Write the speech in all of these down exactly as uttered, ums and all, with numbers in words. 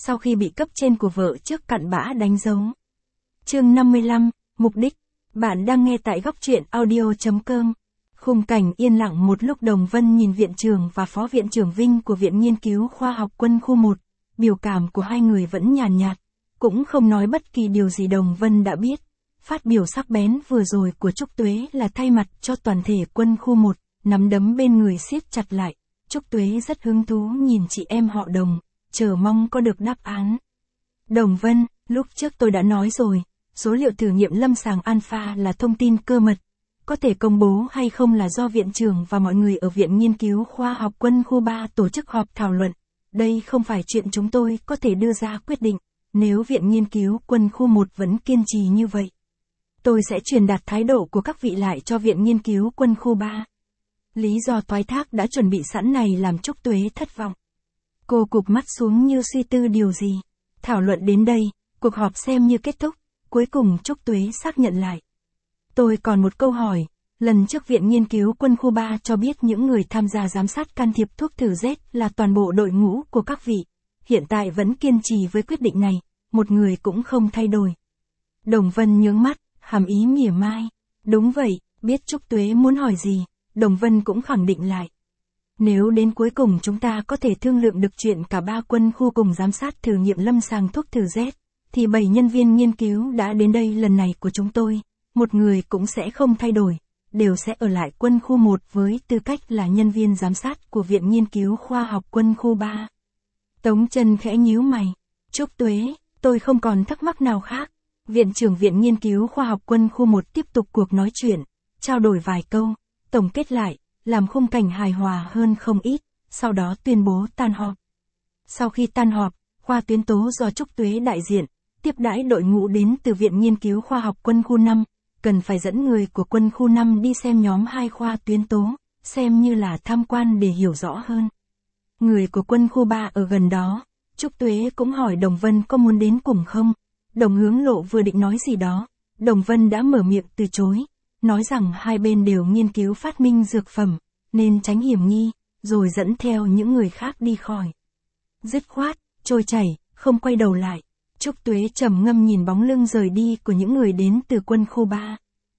sau khi bị cấp trên của vợ trước cặn bã đánh dấu. Chương năm mươi lăm, Mục đích. Bạn đang nghe tại góc truyện audio chấm com. Khung cảnh yên lặng một lúc. Đồng Vân nhìn viện trưởng và phó viện trưởng Vinh của Viện Nghiên cứu Khoa học Quân khu một, biểu cảm của hai người vẫn nhàn nhạt, cũng không nói bất kỳ điều gì. Đồng Vân đã biết, phát biểu sắc bén vừa rồi của Trúc Tuế là thay mặt cho toàn thể quân khu một, nắm đấm bên người siết chặt lại. Trúc Tuế rất hứng thú nhìn chị em họ Đồng, chờ mong có được đáp án. Đồng Vân, lúc trước tôi đã nói rồi, số liệu thử nghiệm lâm sàng alpha là thông tin cơ mật. Có thể công bố hay không là do viện trưởng và mọi người ở Viện Nghiên cứu Khoa học Quân khu ba tổ chức họp thảo luận. Đây không phải chuyện chúng tôi có thể đưa ra quyết định. Nếu Viện Nghiên cứu Quân khu một vẫn kiên trì như vậy, tôi sẽ truyền đạt thái độ của các vị lại cho Viện Nghiên cứu Quân khu ba. Lý do thoái thác đã chuẩn bị sẵn này làm Trúc Tuế thất vọng. Cô cụp mắt xuống như suy tư điều gì. Thảo luận đến đây, cuộc họp xem như kết thúc. Cuối cùng Trúc Tuế xác nhận lại. Tôi còn một câu hỏi. Lần trước Viện Nghiên cứu Quân khu ba cho biết những người tham gia giám sát can thiệp thuốc thử Z là toàn bộ đội ngũ của các vị. Hiện tại vẫn kiên trì với quyết định này, một người cũng không thay đổi. Đồng Vân nhướng mắt, hàm ý mỉa mai. Đúng vậy, biết Trúc Tuế muốn hỏi gì, Đồng Vân cũng khẳng định lại. Nếu đến cuối cùng chúng ta có thể thương lượng được chuyện cả ba quân khu cùng giám sát thử nghiệm lâm sàng thuốc thử Z, thì bảy nhân viên nghiên cứu đã đến đây lần này của chúng tôi, một người cũng sẽ không thay đổi, đều sẽ ở lại quân khu một với tư cách là nhân viên giám sát của Viện Nghiên cứu Khoa học Quân khu ba. Tống Chân khẽ nhíu mày. Trúc Tuế, tôi không còn thắc mắc nào khác. Viện trưởng Viện Nghiên cứu Khoa học Quân khu một tiếp tục cuộc nói chuyện, trao đổi vài câu, tổng kết lại, làm khung cảnh hài hòa hơn không ít, sau đó tuyên bố tan họp. Sau khi tan họp, khoa tuyến tố do Trúc Tuế đại diện, tiếp đãi đội ngũ đến từ Viện Nghiên cứu Khoa học Quân khu năm, cần phải dẫn người của Quân khu năm đi xem nhóm hai khoa tuyến tố, xem như là tham quan để hiểu rõ hơn. Người của Quân khu ba ở gần đó, Trúc Tuế cũng hỏi Đồng Vân có muốn đến cùng không. Đồng Hướng Lộ vừa định nói gì đó, Đồng Vân đã mở miệng từ chối, nói rằng hai bên đều nghiên cứu phát minh dược phẩm, nên tránh hiểm nghi, rồi dẫn theo những người khác đi khỏi. Dứt khoát, trôi chảy, không quay đầu lại. Trúc Tuế trầm ngâm nhìn bóng lưng rời đi của những người đến từ quân khu ba.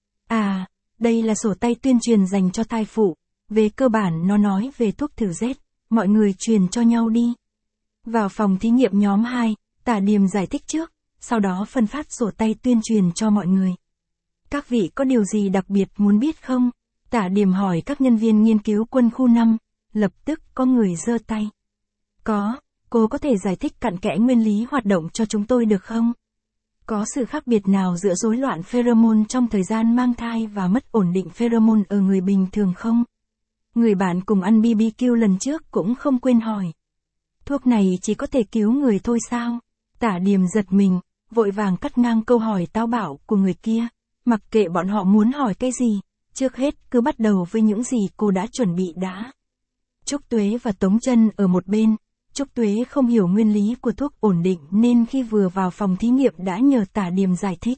À, đây là sổ tay tuyên truyền dành cho thai phụ, về cơ bản nó nói về thuốc thử Z, mọi người truyền cho nhau đi. Vào phòng thí nghiệm nhóm hai, Tả Điềm giải thích trước, sau đó phân phát sổ tay tuyên truyền cho mọi người. Các vị có điều gì đặc biệt muốn biết không? Tả Điềm hỏi các nhân viên nghiên cứu quân khu năm, lập tức có người giơ tay. Có, cô có thể giải thích cặn kẽ nguyên lý hoạt động cho chúng tôi được không? Có sự khác biệt nào giữa rối loạn pheromone trong thời gian mang thai và mất ổn định pheromone ở người bình thường không? Người bạn cùng ăn bê bê kiu lần trước cũng không quên hỏi. Thuốc này chỉ có thể cứu người thôi sao? Tả Điềm giật mình, vội vàng cắt ngang câu hỏi táo bạo của người kia. Mặc kệ bọn họ muốn hỏi cái gì, trước hết cứ bắt đầu với những gì cô đã chuẩn bị đã. Trúc Tuế và Tống Chân ở một bên. Trúc Tuế không hiểu nguyên lý của thuốc ổn định nên khi vừa vào phòng thí nghiệm đã nhờ Tả Điềm giải thích.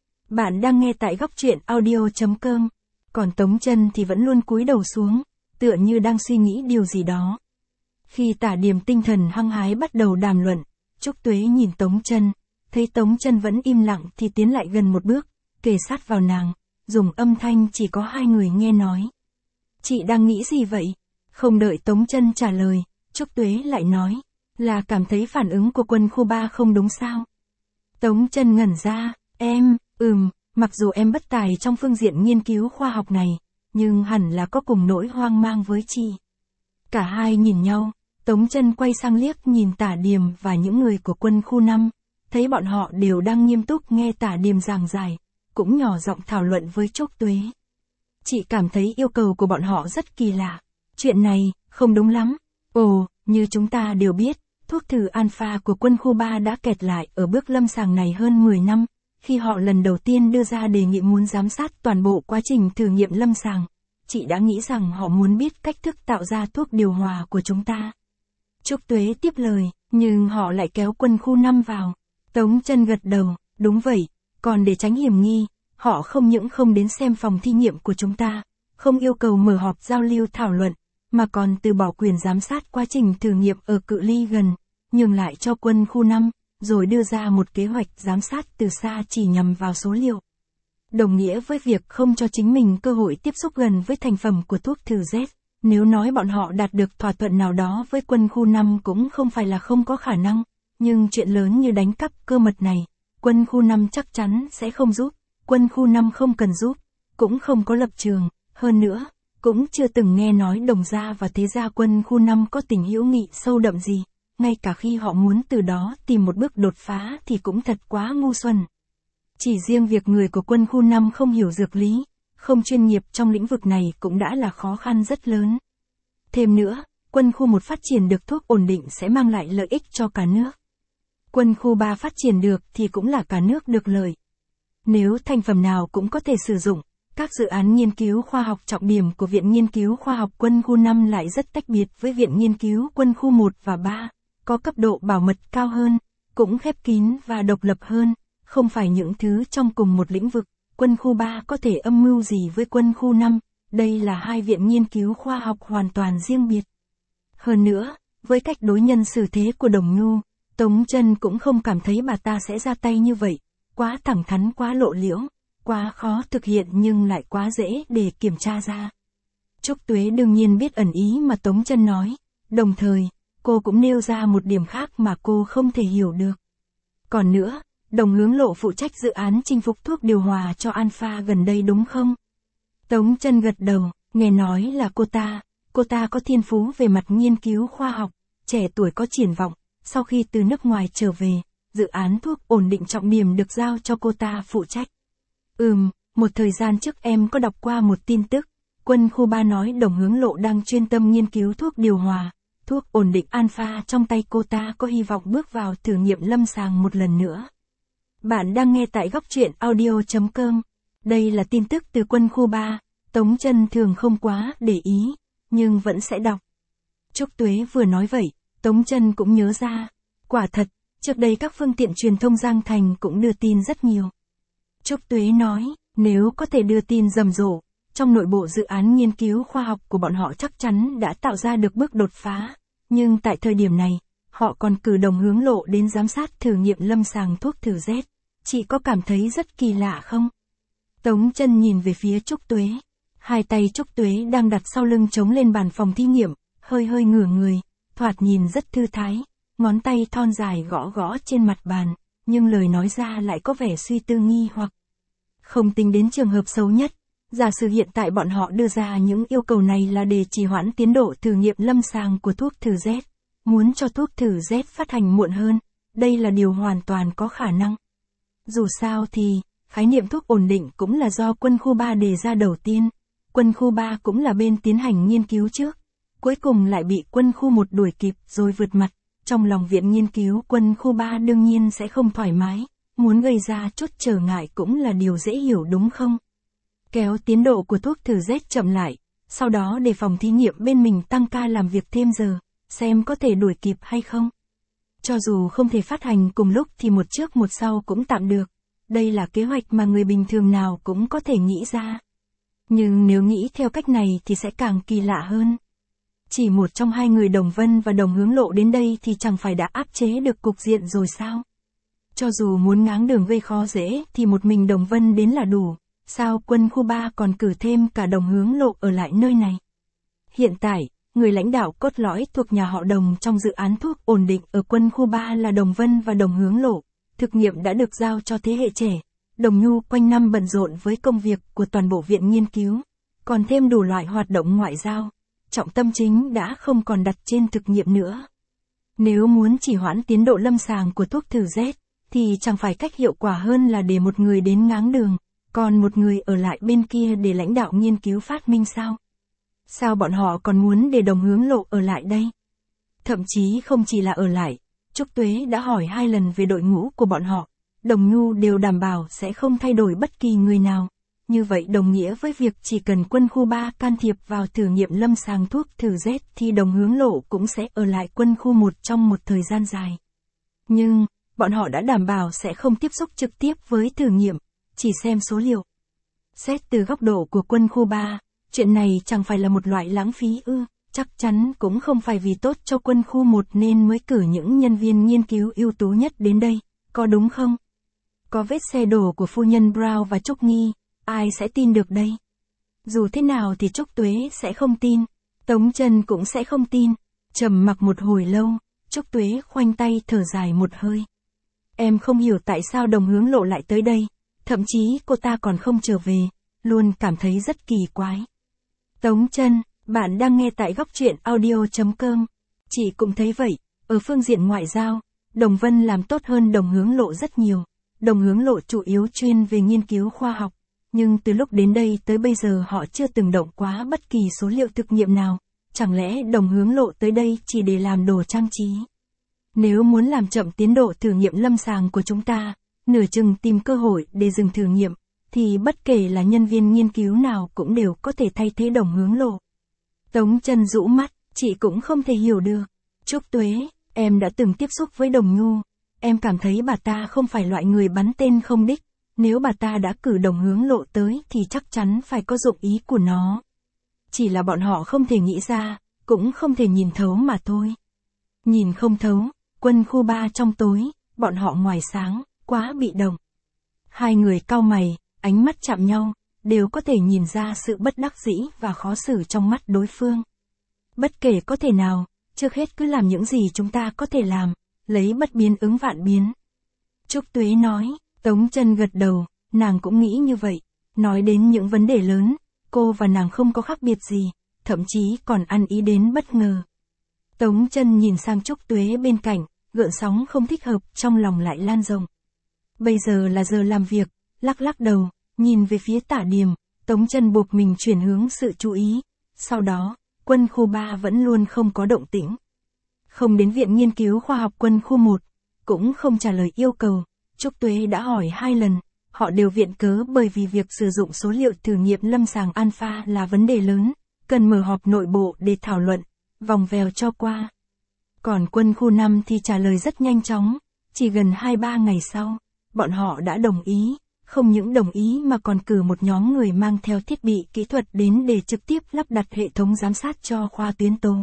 Bạn đang nghe tại góc truyện audio chấm com. Còn Tống Chân thì vẫn luôn cúi đầu xuống, tựa như đang suy nghĩ điều gì đó. Khi Tả Điềm tinh thần hăng hái bắt đầu đàm luận, Trúc Tuế nhìn Tống Chân, thấy Tống Chân vẫn im lặng thì tiến lại gần một bước, kề sát vào nàng, dùng âm thanh chỉ có hai người nghe nói. Chị đang nghĩ gì vậy? Không đợi Tống Chân trả lời, Trúc Tuế lại nói, là cảm thấy phản ứng của quân khu ba không đúng sao? Tống Chân ngẩn ra, em, ừm, mặc dù em bất tài trong phương diện nghiên cứu khoa học này, nhưng hẳn là có cùng nỗi hoang mang với chị. Cả hai nhìn nhau, Tống Chân quay sang liếc nhìn Tả Điềm và những người của quân khu năm, thấy bọn họ đều đang nghiêm túc nghe Tả Điềm giảng giải, cũng nhỏ giọng thảo luận với Trúc Tuế. Chị cảm thấy yêu cầu của bọn họ rất kỳ lạ. Chuyện này, không đúng lắm. Ồ, như chúng ta đều biết, thuốc thử alpha của quân khu ba đã kẹt lại ở bước lâm sàng này hơn mười năm, khi họ lần đầu tiên đưa ra đề nghị muốn giám sát toàn bộ quá trình thử nghiệm lâm sàng. Chị đã nghĩ rằng họ muốn biết cách thức tạo ra thuốc điều hòa của chúng ta. Trúc Tuế tiếp lời, nhưng họ lại kéo quân khu năm vào. Tống Chân gật đầu, đúng vậy, còn để tránh hiểm nghi, họ không những không đến xem phòng thí nghiệm của chúng ta, không yêu cầu mở họp giao lưu thảo luận, mà còn từ bỏ quyền giám sát quá trình thử nghiệm ở cự ly gần, nhường lại cho quân khu năm, rồi đưa ra một kế hoạch giám sát từ xa chỉ nhằm vào số liệu. Đồng nghĩa với việc không cho chính mình cơ hội tiếp xúc gần với thành phẩm của thuốc thử Z. Nếu nói bọn họ đạt được thỏa thuận nào đó với quân khu năm cũng không phải là không có khả năng, nhưng chuyện lớn như đánh cắp cơ mật này, quân khu năm chắc chắn sẽ không giúp, quân khu năm không cần giúp, cũng không có lập trường, hơn nữa, cũng chưa từng nghe nói Đồng gia và Thế gia quân khu năm có tình hữu nghị sâu đậm gì, ngay cả khi họ muốn từ đó tìm một bước đột phá thì cũng thật quá ngu xuẩn. Chỉ riêng việc người của quân khu năm không hiểu dược lý, không chuyên nghiệp trong lĩnh vực này cũng đã là khó khăn rất lớn. Thêm nữa, quân khu một phát triển được thuốc ổn định sẽ mang lại lợi ích cho cả nước. Quân khu ba phát triển được thì cũng là cả nước được lợi. Nếu thành phẩm nào cũng có thể sử dụng, các dự án nghiên cứu khoa học trọng điểm của Viện Nghiên cứu Khoa học quân khu năm lại rất tách biệt với Viện Nghiên cứu quân khu một và ba, có cấp độ bảo mật cao hơn, cũng khép kín và độc lập hơn, không phải những thứ trong cùng một lĩnh vực. Quân khu ba có thể âm mưu gì với quân khu năm, đây là hai viện nghiên cứu khoa học hoàn toàn riêng biệt. Hơn nữa, với cách đối nhân xử thế của Đồng Nhu, Tống Trân cũng không cảm thấy bà ta sẽ ra tay như vậy, quá thẳng thắn quá lộ liễu, quá khó thực hiện nhưng lại quá dễ để kiểm tra ra. Trúc Tuế đương nhiên biết ẩn ý mà Tống Trân nói, đồng thời, cô cũng nêu ra một điểm khác mà cô không thể hiểu được. Còn nữa, Đồng Hướng Lộ phụ trách dự án chinh phục thuốc điều hòa cho Alpha gần đây đúng không? Tống Trân gật đầu, nghe nói là cô ta, cô ta có thiên phú về mặt nghiên cứu khoa học, trẻ tuổi có triển vọng, sau khi từ nước ngoài trở về, dự án thuốc ổn định trọng điểm được giao cho cô ta phụ trách. Ừm, một thời gian trước em có đọc qua một tin tức, quân khu ba nói Đồng Hướng Lộ đang chuyên tâm nghiên cứu thuốc điều hòa, thuốc ổn định Alpha trong tay cô ta có hy vọng bước vào thử nghiệm lâm sàng một lần nữa. Bạn đang nghe tại góc truyện audio chấm com. Đây là tin tức từ quân khu ba, Tống Trân thường không quá để ý, nhưng vẫn sẽ đọc. Trúc Tuế vừa nói vậy, Tống Trân cũng nhớ ra. Quả thật, trước đây các phương tiện truyền thông Giang Thành cũng đưa tin rất nhiều. Trúc Tuế nói, nếu có thể đưa tin rầm rộ, trong nội bộ dự án nghiên cứu khoa học của bọn họ chắc chắn đã tạo ra được bước đột phá. Nhưng tại thời điểm này, họ còn cử Đồng Hướng Lộ đến giám sát thử nghiệm lâm sàng thuốc thử Z. Chị có cảm thấy rất kỳ lạ không? Tống Trân nhìn về phía Trúc Tuế. Hai tay Trúc Tuế đang đặt sau lưng chống lên bàn phòng thí nghiệm, hơi hơi ngửa người, thoạt nhìn rất thư thái, ngón tay thon dài gõ gõ trên mặt bàn, nhưng lời nói ra lại có vẻ suy tư nghi hoặc. Không tính đến trường hợp xấu nhất, giả sử hiện tại bọn họ đưa ra những yêu cầu này là để trì hoãn tiến độ thử nghiệm lâm sàng của thuốc thử Z, muốn cho thuốc thử Z phát hành muộn hơn, đây là điều hoàn toàn có khả năng. Dù sao thì, khái niệm thuốc ổn định cũng là do quân khu ba đề ra đầu tiên, quân khu ba cũng là bên tiến hành nghiên cứu trước, cuối cùng lại bị quân khu một đuổi kịp rồi vượt mặt, trong lòng viện nghiên cứu quân khu ba đương nhiên sẽ không thoải mái, muốn gây ra chút trở ngại cũng là điều dễ hiểu đúng không? Kéo tiến độ của thuốc thử Z chậm lại, sau đó để phòng thí nghiệm bên mình tăng ca làm việc thêm giờ, xem có thể đuổi kịp hay không. Cho dù không thể phát hành cùng lúc thì một trước một sau cũng tạm được. Đây là kế hoạch mà người bình thường nào cũng có thể nghĩ ra. Nhưng nếu nghĩ theo cách này thì sẽ càng kỳ lạ hơn. Chỉ một trong hai người Đồng Vân và Đồng Hướng Lộ đến đây thì chẳng phải đã áp chế được cục diện rồi sao? Cho dù muốn ngáng đường gây khó dễ thì một mình Đồng Vân đến là đủ. Sao quân khu ba còn cử thêm cả Đồng Hướng Lộ ở lại nơi này? Hiện tại, người lãnh đạo cốt lõi thuộc nhà họ Đồng trong dự án thuốc ổn định ở quân khu ba là Đồng Vân và Đồng Hướng Lộ. Thực nghiệm đã được giao cho thế hệ trẻ. Đồng Nhu quanh năm bận rộn với công việc của toàn bộ viện nghiên cứu, còn thêm đủ loại hoạt động ngoại giao. Trọng tâm chính đã không còn đặt trên thực nghiệm nữa. Nếu muốn chỉ hoãn tiến độ lâm sàng của thuốc thử Z, thì chẳng phải cách hiệu quả hơn là để một người đến ngáng đường, còn một người ở lại bên kia để lãnh đạo nghiên cứu phát minh sao? Sao bọn họ còn muốn để Đồng Hướng Lộ ở lại đây? Thậm chí không chỉ là ở lại, Trúc Tuế đã hỏi hai lần về đội ngũ của bọn họ, Đồng Nhu đều đảm bảo sẽ không thay đổi bất kỳ người nào. Như vậy đồng nghĩa với việc chỉ cần quân khu ba can thiệp vào thử nghiệm lâm sàng thuốc thử Z thì Đồng Hướng Lộ cũng sẽ ở lại quân khu một trong một thời gian dài. Nhưng, bọn họ đã đảm bảo sẽ không tiếp xúc trực tiếp với thử nghiệm, chỉ xem số liệu. Xét từ góc độ của quân khu ba, chuyện này chẳng phải là một loại lãng phí ư? chắc chắn cũng không phải vì tốt cho quân khu một nên mới cử những nhân viên nghiên cứu ưu tú nhất đến đây, có đúng không? Có vết xe đổ của phu nhân Brown và Trúc Nghi, ai sẽ tin được đây? Dù thế nào thì Trúc Tuế sẽ không tin, Tống Trân cũng sẽ không tin. Trầm mặc một hồi lâu, Trúc Tuế khoanh tay thở dài một hơi. Em không hiểu tại sao Đồng Hướng Lộ lại tới đây, thậm chí cô ta còn không trở về, luôn cảm thấy rất kỳ quái. Tống Trân, bạn đang nghe tại góc truyện audio chấm com. Chị cũng thấy vậy, ở phương diện ngoại giao, Đồng Vân làm tốt hơn Đồng Hướng Lộ rất nhiều. Đồng Hướng Lộ chủ yếu chuyên về nghiên cứu khoa học, nhưng từ lúc đến đây tới bây giờ họ chưa từng động quá bất kỳ số liệu thực nghiệm nào. Chẳng lẽ Đồng Hướng Lộ tới đây chỉ để làm đồ trang trí? Nếu muốn làm chậm tiến độ thử nghiệm lâm sàng của chúng ta, nửa chừng tìm cơ hội để dừng thử nghiệm, thì bất kể là nhân viên nghiên cứu nào cũng đều có thể thay thế Đồng Hướng Lộ. Tống Trân rũ mắt, chị cũng không thể hiểu được. Trúc Tuế, em đã từng tiếp xúc với Đồng Nhu, em cảm thấy bà ta không phải loại người bắn tên không đích, nếu bà ta đã cử Đồng Hướng Lộ tới thì chắc chắn phải có dụng ý của nó. Chỉ là bọn họ không thể nghĩ ra, cũng không thể nhìn thấu mà thôi. Nhìn không thấu, quân khu ba trong tối, bọn họ ngoài sáng, quá bị động. Hai người cau mày, ánh mắt chạm nhau, đều có thể nhìn ra sự bất đắc dĩ và khó xử trong mắt đối phương. Bất kể có thể nào, trước hết cứ làm những gì chúng ta có thể làm, lấy bất biến ứng vạn biến. Trúc Tuế nói, Tống Trân gật đầu, nàng cũng nghĩ như vậy. Nói đến những vấn đề lớn, cô và nàng không có khác biệt gì, thậm chí còn ăn ý đến bất ngờ. Tống Trân nhìn sang Trúc Tuế bên cạnh, gợn sóng không thích hợp trong lòng lại lan rộng. Bây giờ là giờ làm việc, lắc lắc đầu, nhìn về phía Tả Điềm, Tống Trân buộc mình chuyển hướng sự chú ý. Sau đó, quân khu ba vẫn luôn không có động tĩnh. Không đến viện nghiên cứu khoa học quân khu một, cũng không trả lời yêu cầu. Trúc Tuế đã hỏi hai lần, họ đều viện cớ bởi vì việc sử dụng số liệu thử nghiệm lâm sàng alpha là vấn đề lớn, cần mở họp nội bộ để thảo luận, vòng vèo cho qua. Còn quân khu năm thì trả lời rất nhanh chóng, chỉ gần hai ba ngày sau, bọn họ đã đồng ý, không những đồng ý mà còn cử một nhóm người mang theo thiết bị kỹ thuật đến để trực tiếp lắp đặt hệ thống giám sát cho khoa tuyến tố.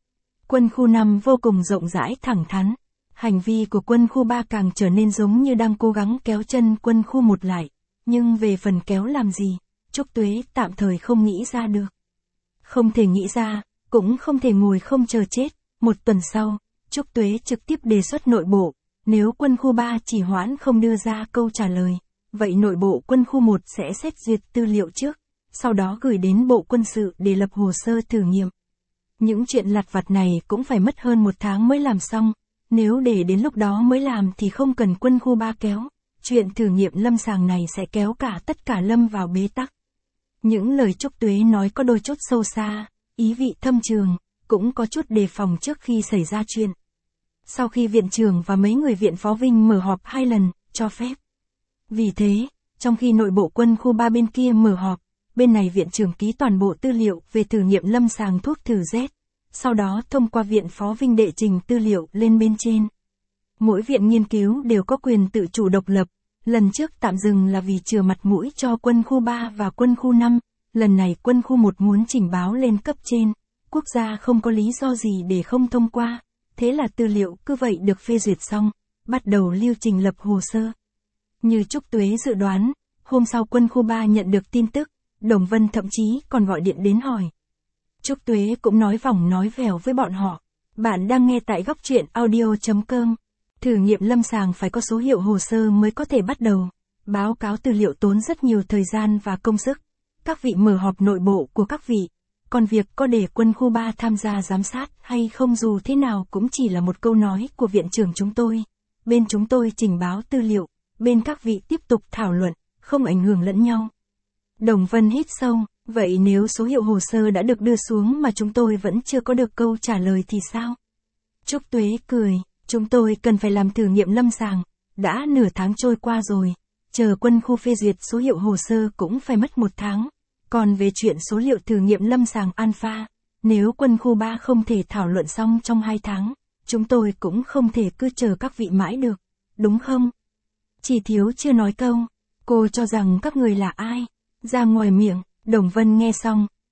Quân khu năm vô cùng rộng rãi thẳng thắn, hành vi của quân khu ba càng trở nên giống như đang cố gắng kéo chân quân khu một lại, nhưng về phần kéo làm gì, Trúc Tuế tạm thời không nghĩ ra được. Không thể nghĩ ra, cũng không thể ngồi không chờ chết. Một tuần sau, Trúc Tuế trực tiếp đề xuất nội bộ, nếu quân khu ba chỉ hoãn không đưa ra câu trả lời, vậy nội bộ quân khu một sẽ xét duyệt tư liệu trước, sau đó gửi đến bộ quân sự để lập hồ sơ thử nghiệm. Những chuyện lặt vặt này cũng phải mất hơn một tháng mới làm xong, nếu để đến lúc đó mới làm thì không cần quân khu ba kéo, chuyện thử nghiệm lâm sàng này sẽ kéo cả tất cả lâm vào bế tắc. Những lời Trúc Tuế nói có đôi chút sâu xa, ý vị thâm trường, cũng có chút đề phòng trước khi xảy ra chuyện. Sau khi viện trưởng và mấy người viện phó Vinh mở họp hai lần, cho phép. Vì thế, trong khi nội bộ quân khu ba bên kia mở họp, bên này viện trưởng ký toàn bộ tư liệu về thử nghiệm lâm sàng thuốc thử Z, sau đó thông qua viện phó Vinh đệ trình tư liệu lên bên trên. Mỗi viện nghiên cứu đều có quyền tự chủ độc lập, lần trước tạm dừng là vì chừa mặt mũi cho quân khu ba và quân khu năm, lần này quân khu một muốn trình báo lên cấp trên, quốc gia không có lý do gì để không thông qua, thế là tư liệu cứ vậy được phê duyệt xong, bắt đầu lưu trình lập hồ sơ. Như Trúc Tuế dự đoán, hôm sau quân khu ba nhận được tin tức, Đồng Vân thậm chí còn gọi điện đến hỏi. Trúc Tuế cũng nói vòng nói vèo với bọn họ. Bạn đang nghe tại góc truyện audio chấm com. Thử nghiệm lâm sàng phải có số hiệu hồ sơ mới có thể bắt đầu. Báo cáo tư liệu tốn rất nhiều thời gian và công sức. Các vị mở họp nội bộ của các vị. Còn việc có để quân khu ba tham gia giám sát hay không dù thế nào cũng chỉ là một câu nói của viện trưởng chúng tôi. Bên chúng tôi trình báo tư liệu, bên các vị tiếp tục thảo luận, không ảnh hưởng lẫn nhau. Đồng Vân hít sâu, vậy nếu số hiệu hồ sơ đã được đưa xuống mà chúng tôi vẫn chưa có được câu trả lời thì sao? Trúc Tuế cười, chúng tôi cần phải làm thử nghiệm lâm sàng, đã nửa tháng trôi qua rồi, chờ quân khu phê duyệt số hiệu hồ sơ cũng phải mất một tháng. Còn về chuyện số liệu thử nghiệm lâm sàng alpha, nếu quân khu ba không thể thảo luận xong trong hai tháng, chúng tôi cũng không thể cứ chờ các vị mãi được, đúng không? Chỉ thiếu chưa nói câu, cô cho rằng các người là ai? Ra ngoài miệng, Đồng Vân nghe xong,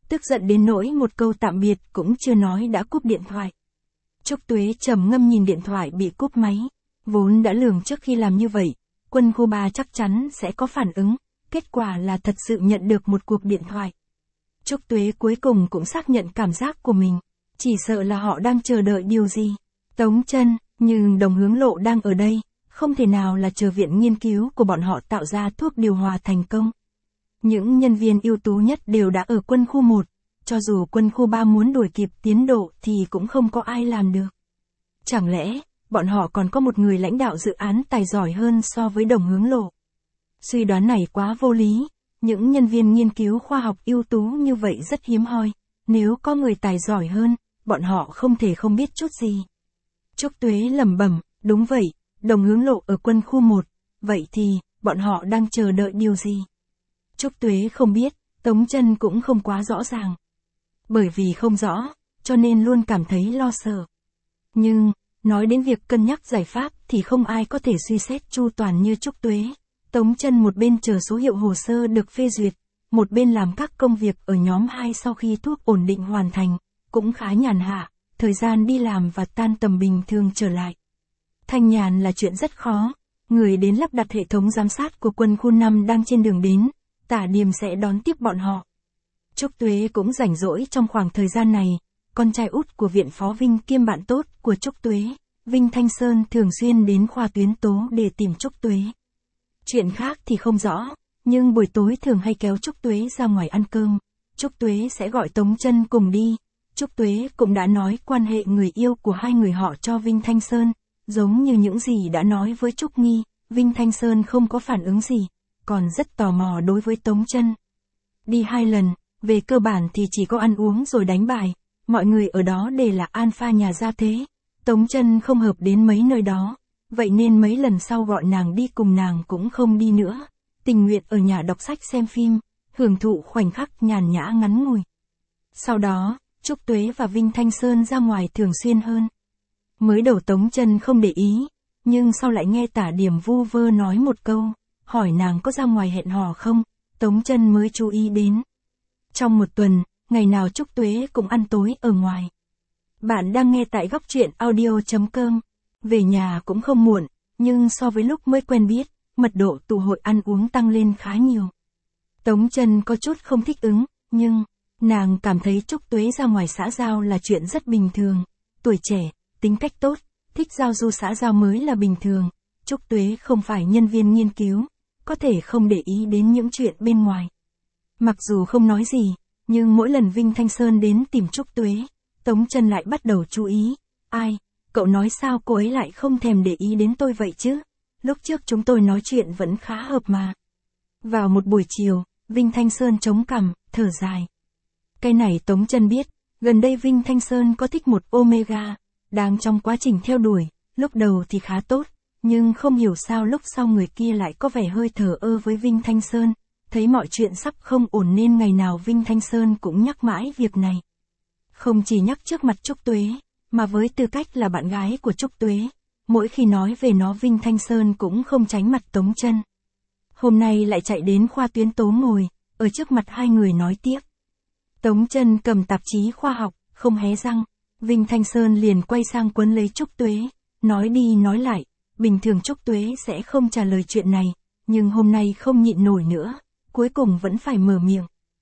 tức giận đến nỗi một câu tạm biệt cũng chưa nói đã cúp điện thoại. Trúc Tuế trầm ngâm nhìn điện thoại bị cúp máy, vốn đã lường trước khi làm như vậy, Quân khu ba chắc chắn sẽ có phản ứng, kết quả là thật sự nhận được một cuộc điện thoại. Trúc Tuế cuối cùng cũng xác nhận cảm giác của mình, chỉ sợ là họ đang chờ đợi điều gì. Tống Chân, nhưng Đồng Hướng Lộ đang ở đây, không thể nào là chờ viện nghiên cứu của bọn họ tạo ra thuốc điều hòa thành công. Những nhân viên ưu tú nhất đều đã ở quân khu một, cho dù quân khu ba muốn đuổi kịp tiến độ thì cũng không có ai làm được. Chẳng lẽ, bọn họ còn có một người lãnh đạo dự án tài giỏi hơn so với Đồng Hướng Lộ? Suy đoán này quá vô lý, những nhân viên nghiên cứu khoa học ưu tú như vậy rất hiếm hoi, nếu có người tài giỏi hơn, bọn họ không thể không biết chút gì. Trúc Tuế lẩm bẩm, đúng vậy, Đồng Hướng Lộ ở quân khu một, vậy thì, bọn họ đang chờ đợi điều gì? Trúc Tuế không biết, Tống Chân cũng không quá rõ ràng. Bởi vì không rõ, cho nên luôn cảm thấy lo sợ. Nhưng, nói đến việc cân nhắc giải pháp thì không ai có thể suy xét chu toàn như Trúc Tuế. Tống Chân một bên chờ số hiệu hồ sơ được phê duyệt, một bên làm các công việc ở nhóm hai sau khi thuốc ổn định hoàn thành, cũng khá nhàn hạ, thời gian đi làm và tan tầm bình thường trở lại. Thanh nhàn là chuyện rất khó, người đến lắp đặt hệ thống giám sát của quân khu năm đang trên đường đến, Tả Điềm sẽ đón tiếp bọn họ. Trúc Tuế cũng rảnh rỗi trong khoảng thời gian này, con trai út của viện phó Vinh kiêm bạn tốt của Trúc Tuế, Vinh Thanh Sơn thường xuyên đến khoa tuyến tố để tìm Trúc Tuế. Chuyện khác thì không rõ, nhưng buổi tối thường hay kéo Trúc Tuế ra ngoài ăn cơm, Trúc Tuế sẽ gọi Tống Chân cùng đi. Trúc Tuế cũng đã nói quan hệ người yêu của hai người họ cho Vinh Thanh Sơn, giống như những gì đã nói với Trúc Nghi, Vinh Thanh Sơn không có phản ứng gì, còn rất tò mò đối với Tống Chân. Đi hai lần, về cơ bản thì chỉ có ăn uống rồi đánh bài, mọi người ở đó đều là alpha nhà gia thế, Tống Chân không hợp đến mấy nơi đó, vậy nên mấy lần sau gọi nàng đi cùng nàng cũng không đi nữa, tình nguyện ở nhà đọc sách xem phim, hưởng thụ khoảnh khắc nhàn nhã ngắn ngủi. Sau đó, Trúc Tuế và Vinh Thanh Sơn ra ngoài thường xuyên hơn. Mới đầu Tống Chân không để ý, nhưng sau lại nghe Tả Điềm vu vơ nói một câu, hỏi nàng có ra ngoài hẹn hò không, Tống Chân mới chú ý đến. Trong một tuần, ngày nào Trúc Tuế cũng ăn tối ở ngoài. Bạn đang nghe tại góc truyện audio chấm com. Về nhà cũng không muộn, nhưng so với lúc mới quen biết, mật độ tụ hội ăn uống tăng lên khá nhiều. Tống Chân có chút không thích ứng, nhưng nàng cảm thấy Trúc Tuế ra ngoài xã giao là chuyện rất bình thường. Tuổi trẻ, tính cách tốt, thích giao du xã giao mới là bình thường. Trúc Tuế không phải nhân viên nghiên cứu, có thể không để ý đến những chuyện bên ngoài. Mặc dù không nói gì, nhưng mỗi lần Vinh Thanh Sơn đến tìm Trúc Tuế, Tống Chân lại bắt đầu chú ý. Ai, cậu nói sao cô ấy lại không thèm để ý đến tôi vậy chứ? Lúc trước chúng tôi nói chuyện vẫn khá hợp mà. Vào một buổi chiều, Vinh Thanh Sơn chống cằm, thở dài. Cái này Tống Chân biết, gần đây Vinh Thanh Sơn có thích một Omega, đang trong quá trình theo đuổi, lúc đầu thì khá tốt, nhưng không hiểu sao lúc sau người kia lại có vẻ hơi thờ ơ với Vinh Thanh Sơn, thấy mọi chuyện sắp không ổn nên ngày nào Vinh Thanh Sơn cũng nhắc mãi việc này. Không chỉ nhắc trước mặt Trúc Tuế, mà với tư cách là bạn gái của Trúc Tuế, mỗi khi nói về nó Vinh Thanh Sơn cũng không tránh mặt Tống Chân. Hôm nay lại chạy đến khoa tuyến tố ngồi, ở trước mặt hai người nói tiếp. Tống Chân cầm tạp chí khoa học, không hé răng, Vinh Thanh Sơn liền quay sang quấn lấy Trúc Tuế, nói đi nói lại, bình thường Trúc Tuế sẽ không trả lời chuyện này, nhưng hôm nay không nhịn nổi nữa, cuối cùng vẫn phải mở miệng.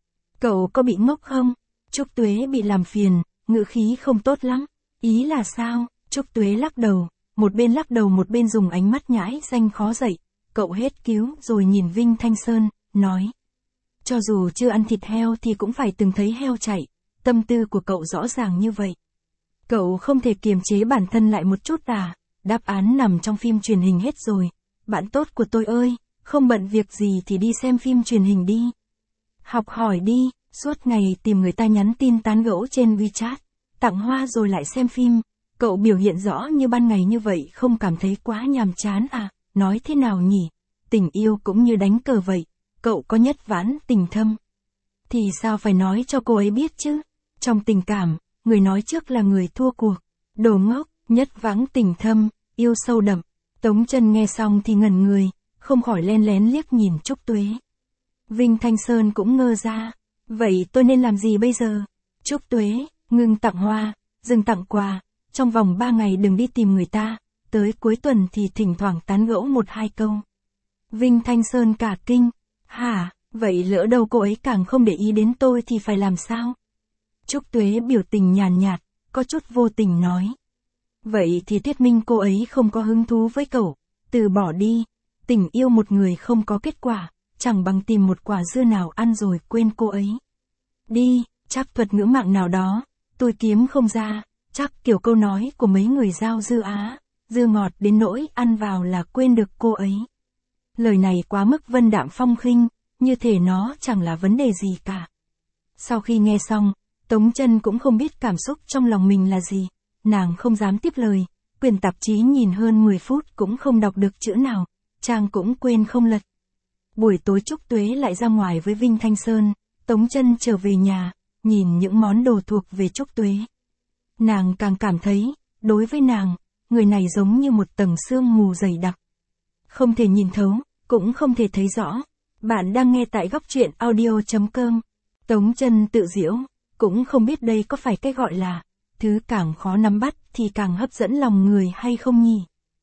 Cậu có bị ngốc không? Trúc Tuế bị làm phiền, ngữ khí không tốt lắm. Ý là sao? Trúc Tuế lắc đầu, một bên lắc đầu một bên dùng ánh mắt nhãi danh khó dậy. Cậu hết cứu rồi nhìn Vinh Thanh Sơn, nói. Cho dù chưa ăn thịt heo thì cũng phải từng thấy heo chạy, tâm tư của cậu rõ ràng như vậy. Cậu không thể kiềm chế bản thân lại một chút à? Đáp án nằm trong phim truyền hình hết rồi. Bạn tốt của tôi ơi, không bận việc gì thì đi xem phim truyền hình đi. Học hỏi đi, suốt ngày tìm người ta nhắn tin tán gẫu trên WeChat, tặng hoa rồi lại xem phim. Cậu biểu hiện rõ như ban ngày như vậy không cảm thấy quá nhàm chán à? Nói thế nào nhỉ? Tình yêu cũng như đánh cờ vậy, cậu có nhất vãn tình thâm. Thì sao phải nói cho cô ấy biết chứ? Trong tình cảm, người nói trước là người thua cuộc. Đồ ngốc, nhất vãng tình thâm, yêu sâu đậm. Tống Chân nghe xong thì ngẩn người, không khỏi len lén liếc nhìn Trúc Tuế. Vinh Thanh Sơn cũng ngơ ra, Vậy tôi nên làm gì bây giờ? Trúc Tuế, ngừng tặng hoa, dừng tặng quà, trong vòng ba ngày đừng đi tìm người ta, tới cuối tuần thì thỉnh thoảng tán gẫu một hai câu. Vinh Thanh Sơn cả kinh, hả, vậy lỡ đâu cô ấy càng không để ý đến tôi thì phải làm sao? Trúc Tuế biểu tình nhàn nhạt, có chút vô tình nói. Vậy thì thuyết minh cô ấy không có hứng thú với cậu, từ bỏ đi, tình yêu một người không có kết quả, chẳng bằng tìm một quả dưa nào ăn rồi quên cô ấy. Đi, chắc thuật ngữ mạng nào đó, tôi kiếm không ra, chắc kiểu câu nói của mấy người giao dưa á, dưa ngọt đến nỗi ăn vào là quên được cô ấy. Lời này quá mức vân đạm phong khinh, như thể nó chẳng là vấn đề gì cả. Sau khi nghe xong, Tống Chân cũng không biết cảm xúc trong lòng mình là gì, nàng không dám tiếp lời, quyển tạp chí nhìn hơn mười phút cũng không đọc được chữ nào, trang cũng quên không lật. Buổi tối Trúc Tuế lại ra ngoài với Vinh Thanh Sơn, Tống Chân trở về nhà, nhìn những món đồ thuộc về Trúc Tuế. Nàng càng cảm thấy, đối với nàng, người này giống như một tầng sương mù dày đặc. Không thể nhìn thấu, cũng không thể thấy rõ. Bạn đang nghe tại góc truyện audio chấm com. Tống Chân tự giễu, cũng không biết đây có phải cái gọi là, thứ càng khó nắm bắt thì càng hấp dẫn lòng người hay không nhỉ?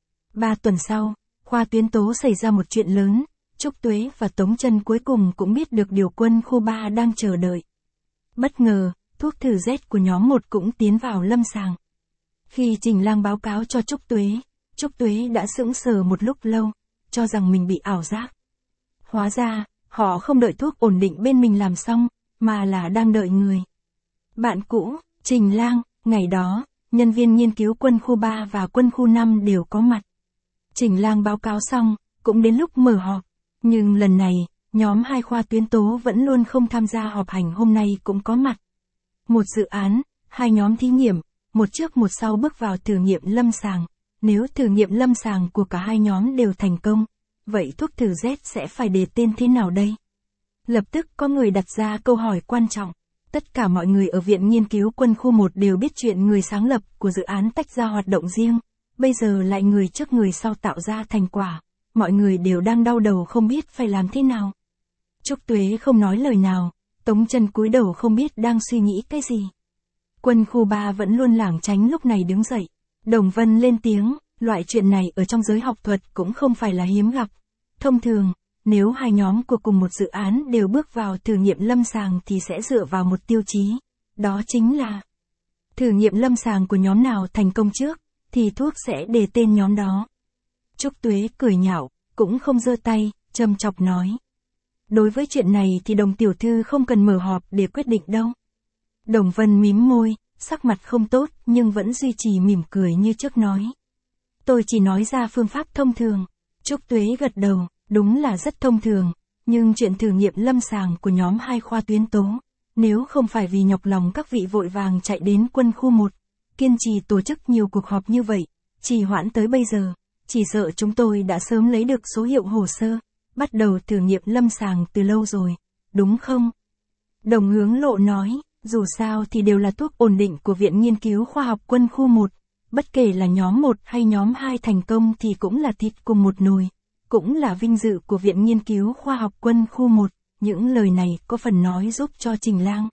Ba tuần sau, khoa tuyến tố xảy ra một chuyện lớn, Trúc Tuế và Tống Chân cuối cùng cũng biết được điều quân khu ba đang chờ đợi. Bất ngờ, thuốc thử rét của nhóm một cũng tiến vào lâm sàng. Khi Trình Lang báo cáo cho Trúc Tuế, Trúc Tuế đã sững sờ một lúc lâu, cho rằng mình bị ảo giác. Hóa ra, họ không đợi thuốc ổn định bên mình làm xong, mà là đang đợi người. Bạn cũ, Trình Lang, ngày đó, nhân viên nghiên cứu quân khu ba và quân khu năm đều có mặt. Trình Lang báo cáo xong, cũng đến lúc mở họp. Nhưng lần này, nhóm hai khoa tuyến tố vẫn luôn không tham gia họp hành hôm nay cũng có mặt. Một dự án, hai nhóm thí nghiệm, một trước một sau bước vào thử nghiệm lâm sàng. Nếu thử nghiệm lâm sàng của cả hai nhóm đều thành công, vậy thuốc thử rét sẽ phải đề tên thế nào đây? Lập tức có người đặt ra câu hỏi quan trọng. Tất cả mọi người ở Viện Nghiên cứu Quân khu một đều biết chuyện người sáng lập của dự án tách ra hoạt động riêng, bây giờ lại người trước người sau tạo ra thành quả. Mọi người đều đang đau đầu không biết phải làm thế nào. Trúc Tuế không nói lời nào, Tống Chân cúi đầu không biết đang suy nghĩ cái gì. Quân khu ba vẫn luôn lảng tránh lúc này đứng dậy. Đồng Vân lên tiếng, loại chuyện này ở trong giới học thuật cũng không phải là hiếm gặp. Thông thường, nếu hai nhóm của cùng một dự án đều bước vào thử nghiệm lâm sàng thì sẽ dựa vào một tiêu chí. Đó chính là thử nghiệm lâm sàng của nhóm nào thành công trước, thì thuốc sẽ đề tên nhóm đó. Trúc Tuế cười nhạo, cũng không giơ tay, châm chọc nói. Đối với chuyện này thì Đồng tiểu thư không cần mở họp để quyết định đâu. Đồng Vân mím môi, sắc mặt không tốt nhưng vẫn duy trì mỉm cười như trước nói. Tôi chỉ nói ra phương pháp thông thường. Trúc Tuế gật đầu, đúng là rất thông thường, nhưng chuyện thử nghiệm lâm sàng của nhóm hai khoa tuyến tố, nếu không phải vì nhọc lòng các vị vội vàng chạy đến quân khu một, kiên trì tổ chức nhiều cuộc họp như vậy, trì hoãn tới bây giờ, chỉ sợ chúng tôi đã sớm lấy được số hiệu hồ sơ, bắt đầu thử nghiệm lâm sàng từ lâu rồi, đúng không? Đồng Hướng Lộ nói, dù sao thì đều là thuốc ổn định của Viện Nghiên cứu Khoa học Quân khu một, bất kể là nhóm một hay nhóm hai thành công thì cũng là thịt cùng một nồi, cũng là vinh dự của Viện Nghiên cứu Khoa học Quân khu một, những lời này có phần nói giúp cho Trình Lang.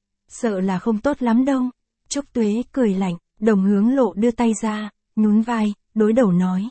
Sợ là không tốt lắm đâu. Trúc Tuế cười lạnh, Đồng Hướng Lộ đưa tay ra, nhún vai, đối đầu nói.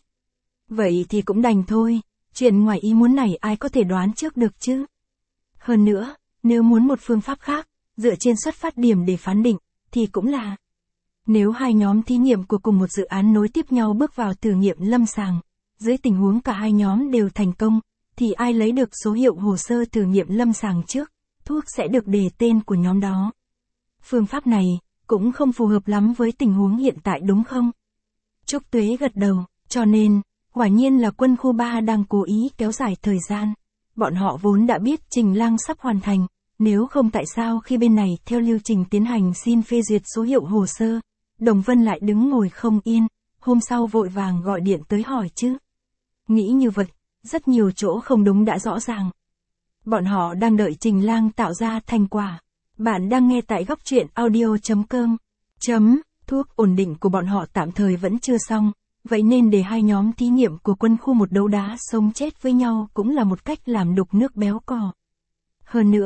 Vậy thì cũng đành thôi, chuyện ngoài ý muốn này ai có thể đoán trước được chứ. Hơn nữa, nếu muốn một phương pháp khác, dựa trên xuất phát điểm để phán định, thì cũng là. Nếu hai nhóm thí nghiệm của cùng một dự án nối tiếp nhau bước vào thử nghiệm lâm sàng, dưới tình huống cả hai nhóm đều thành công, thì ai lấy được số hiệu hồ sơ thử nghiệm lâm sàng trước, thuốc sẽ được đề tên của nhóm đó. Phương pháp này, cũng không phù hợp lắm với tình huống hiện tại đúng không? Trúc Tuế gật đầu, cho nên, quả nhiên là quân khu ba đang cố ý kéo dài thời gian. Bọn họ vốn đã biết Trình Lang sắp hoàn thành, nếu không tại sao khi bên này theo lưu trình tiến hành xin phê duyệt số hiệu hồ sơ, Đồng Vân lại đứng ngồi không yên, hôm sau vội vàng gọi điện tới hỏi chứ. Nghĩ như vậy, rất nhiều chỗ không đúng đã rõ ràng. Bọn họ đang đợi Trình Lang tạo ra thành quả. Bạn đang nghe tại góc truyện audio chấm com. Chấm, thuốc ổn định của bọn họ tạm thời vẫn chưa xong, vậy nên để hai nhóm thí nghiệm của quân khu một đấu đá sống chết với nhau cũng là một cách làm đục nước béo cò. Hơn nữa,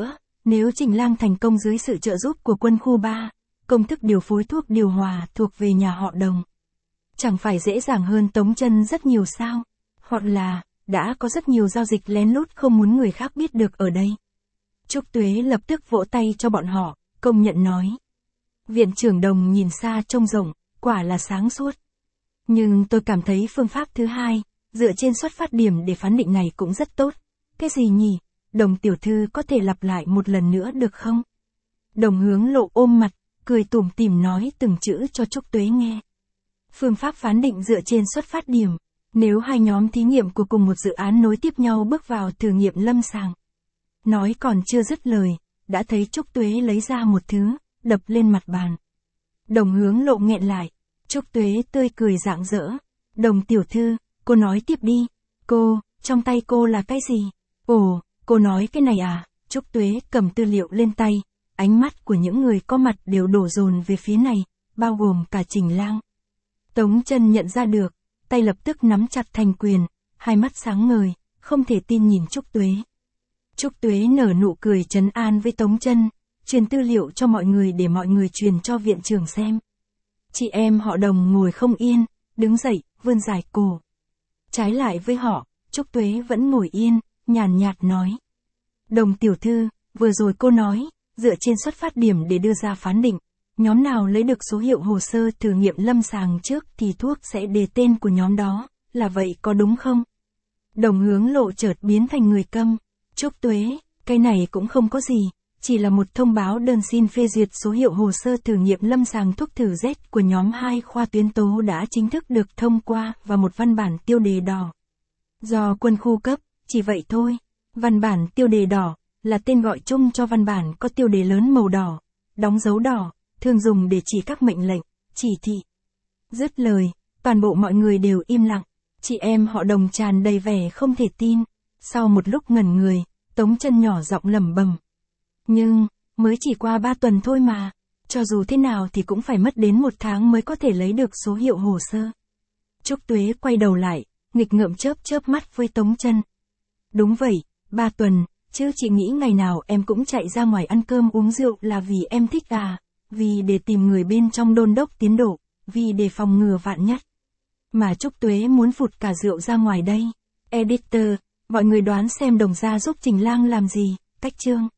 Nếu Trình Lang thành công dưới sự trợ giúp của quân khu ba, công thức điều phối thuốc điều hòa thuộc về nhà họ Đồng. Chẳng phải dễ dàng hơn Tống Chân rất nhiều sao? Hoặc là, đã có rất nhiều giao dịch lén lút không muốn người khác biết được ở đây. Trúc Tuế lập tức vỗ tay cho bọn họ, công nhận nói. Viện trưởng Đồng nhìn xa trông rộng, quả là sáng suốt. Nhưng tôi cảm thấy phương pháp thứ hai, dựa trên xuất phát điểm để phán định này cũng rất tốt. Cái gì nhỉ? Đồng tiểu thư có thể lặp lại một lần nữa được không? Đồng Hướng Lộ ôm mặt, cười tủm tỉm nói từng chữ cho Trúc Tuế nghe. Phương pháp phán định dựa trên xuất phát điểm, nếu hai nhóm thí nghiệm của cùng một dự án nối tiếp nhau bước vào thử nghiệm lâm sàng. Nói còn chưa dứt lời, đã thấy Trúc Tuế lấy ra một thứ, đập lên mặt bàn. Đồng Hướng Lộ nghẹn lại, Trúc Tuế tươi cười rạng rỡ. Đồng tiểu thư, cô nói tiếp đi. Cô, trong tay cô là cái gì? Ồ, cô nói cái này à? Trúc Tuế cầm tư liệu lên tay, ánh mắt của những người có mặt đều đổ dồn về phía này, bao gồm cả Trình Lang. Tống Chân nhận ra được, tay lập tức nắm chặt thành quyền, hai mắt sáng ngời, không thể tin nhìn Trúc Tuế. Trúc Tuế nở nụ cười trấn an với Tống Chân, truyền tư liệu cho mọi người để mọi người truyền cho viện trưởng xem. Chị em họ Đồng ngồi không yên, đứng dậy, vươn dài cổ. Trái lại với họ, Trúc Tuế vẫn ngồi yên, nhàn nhạt nói. Đồng tiểu thư, vừa rồi cô nói, dựa trên xuất phát điểm để đưa ra phán định, nhóm nào lấy được số hiệu hồ sơ thử nghiệm lâm sàng trước thì thuốc sẽ đề tên của nhóm đó, là vậy có đúng không? Đồng Hướng Lộ chợt biến thành người câm. Trúc Tuế, cái này cũng không có gì, chỉ là một thông báo đơn xin phê duyệt số hiệu hồ sơ thử nghiệm lâm sàng thuốc thử Z của nhóm hai khoa tuyến tố đã chính thức được thông qua và một văn bản tiêu đề đỏ. Do quân khu cấp, chỉ vậy thôi. Văn bản tiêu đề đỏ là tên gọi chung cho văn bản có tiêu đề lớn màu đỏ, đóng dấu đỏ, thường dùng để chỉ các mệnh lệnh, chỉ thị. Dứt lời, toàn bộ mọi người đều im lặng, chị em họ Đồng tràn đầy vẻ không thể tin. Sau một lúc ngẩn người, Tống Chân nhỏ giọng lẩm bẩm. Nhưng, mới chỉ qua ba tuần thôi mà, cho dù thế nào thì cũng phải mất đến một tháng mới có thể lấy được số hiệu hồ sơ. Trúc Tuế quay đầu lại, nghịch ngợm chớp chớp mắt với Tống Chân. Đúng vậy, ba tuần, chứ chị nghĩ ngày nào em cũng chạy ra ngoài ăn cơm uống rượu là vì em thích à, vì để tìm người bên trong đôn đốc tiến độ, vì để phòng ngừa vạn nhất. Mà Trúc Tuế muốn phụt cả rượu ra ngoài đây. Editor, mọi người đoán xem Đồng gia giúp Trình Lang làm gì, cách chương.